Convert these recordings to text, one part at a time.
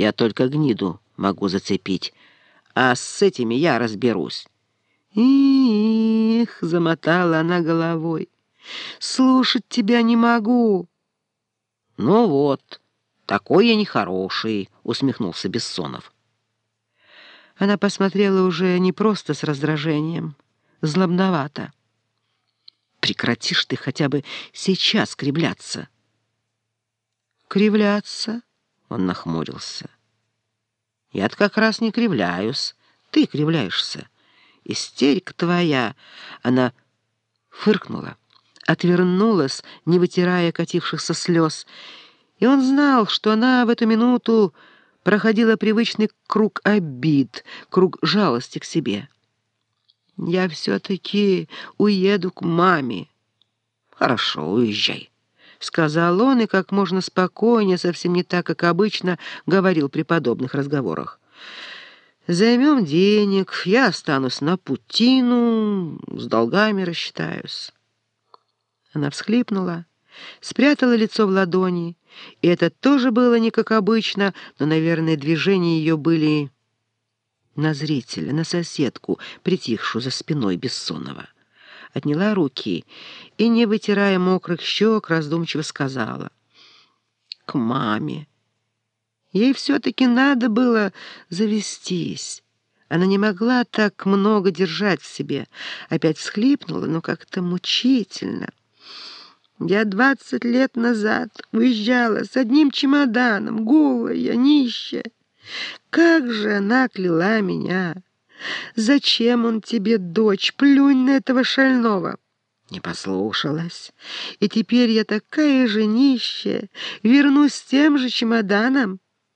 Я только гниду могу зацепить, а с этими я разберусь». «Их!» — замотала она головой. «Слушать тебя не могу». «Ну вот, такой я нехороший», — усмехнулся Бессонов. Она посмотрела уже не просто с раздражением, злобновато. «Прекратишь ты хотя бы сейчас кривляться». «Кривляться?» — он нахмурился. «Я-то как раз не кривляюсь, ты кривляешься. Истерика твоя!» Она фыркнула, отвернулась, не вытирая катившихся слез, и он знал, что она в эту минуту проходила привычный круг обид, круг жалости к себе. «Я все-таки уеду к маме». «Хорошо, уезжай», — сказал он, и как можно спокойнее, совсем не так, как обычно, говорил при подобных разговорах. «Займем денег, я останусь на путину, с долгами рассчитаюсь». Она всхлипнула, спрятала лицо в ладони, и это тоже было не как обычно, но, наверное, движения ее были на зрителя, на соседку, притихшую за спиной Бессонова. Отняла руки и, не вытирая мокрых щек, раздумчиво сказала: «К маме». Ей все-таки надо было завестись. Она не могла так много держать в себе. Опять всхлипнула, но как-то мучительно. «Я 20 лет назад уезжала с одним чемоданом, голая, нищая. Как же она кляла меня! Зачем он тебе, дочь? Плюнь на этого шального!» Не послушалась. И теперь я такая же нищая. Вернусь с тем же чемоданом.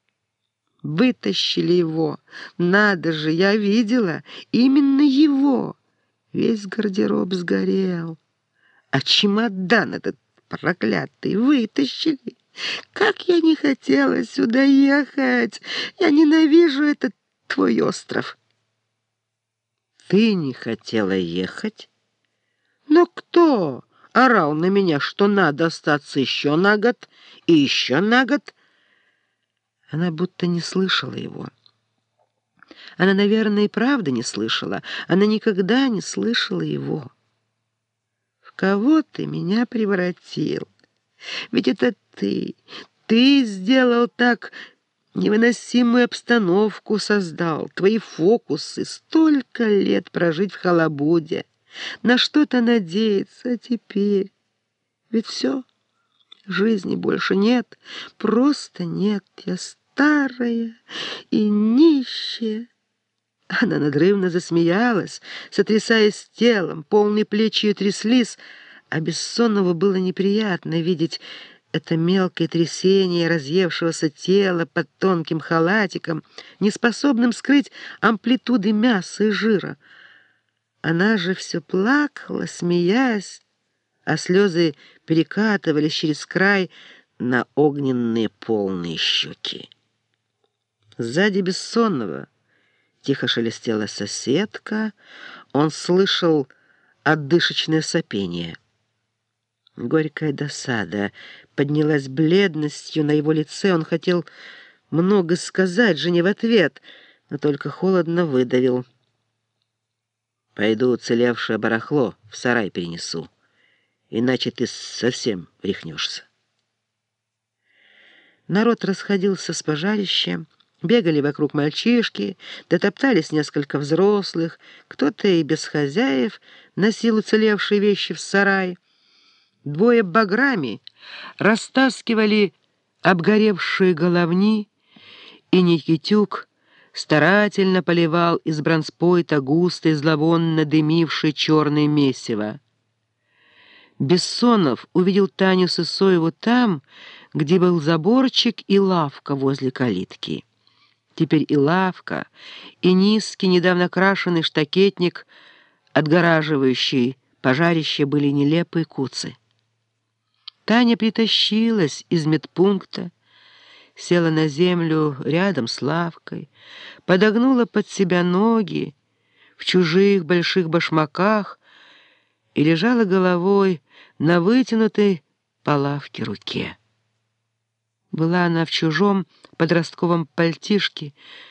Вытащили его. Надо же, я видела. Именно его. Весь гардероб сгорел. А чемодан этот проклятый вытащили. Как я не хотела сюда ехать. Я ненавижу этот твой остров. Ты не хотела ехать? Но кто орал на меня, что надо остаться еще на год и еще на год? Она будто не слышала его. Она, наверное, и правда не слышала. Она никогда не слышала его. «В кого ты меня превратил? Ведь это ты сделал так, невыносимую обстановку создал, твои фокусы, столько лет прожить в халабуде, на что-то надеяться, а теперь ведь все». Жизни больше нет, просто нет. Я старая и нищая. Она надрывно засмеялась, сотрясаясь телом, полные плечи ее тряслись, а Бессонову было неприятно видеть это мелкое трясение разъевшегося тела под тонким халатиком, неспособным скрыть амплитуды мяса и жира. Она же все плакала, смеясь, а слезы перекатывались через край на огненные полные щеки. Сзади Бессонова тихо шелестела соседка, он слышал отдышечное сопение. Горькая досада поднялась бледностью на его лице, он хотел много сказать жене в ответ, но только холодно выдавил: «Пойду уцелевшее барахло в сарай перенесу, иначе ты совсем рехнешься». Народ расходился с пожарища, бегали вокруг мальчишки, дотоптались несколько взрослых, кто-то и без хозяев носил уцелевшие вещи в сарай. Двое баграми растаскивали обгоревшие головни, и Никитюк старательно поливал из бронспойта густо и зловонно дымившее черное месиво. Бессонов увидел Таню Сысоеву там, где был заборчик и лавка возле калитки. Теперь и лавка, и низкий, недавно крашеный штакетник, отгораживающий пожарище, были нелепые куцы. Таня притащилась из медпункта, села на землю рядом с лавкой, подогнула под себя ноги в чужих больших башмаках и лежала головой на вытянутой по лавке руке. Была она в чужом подростковом пальтишке,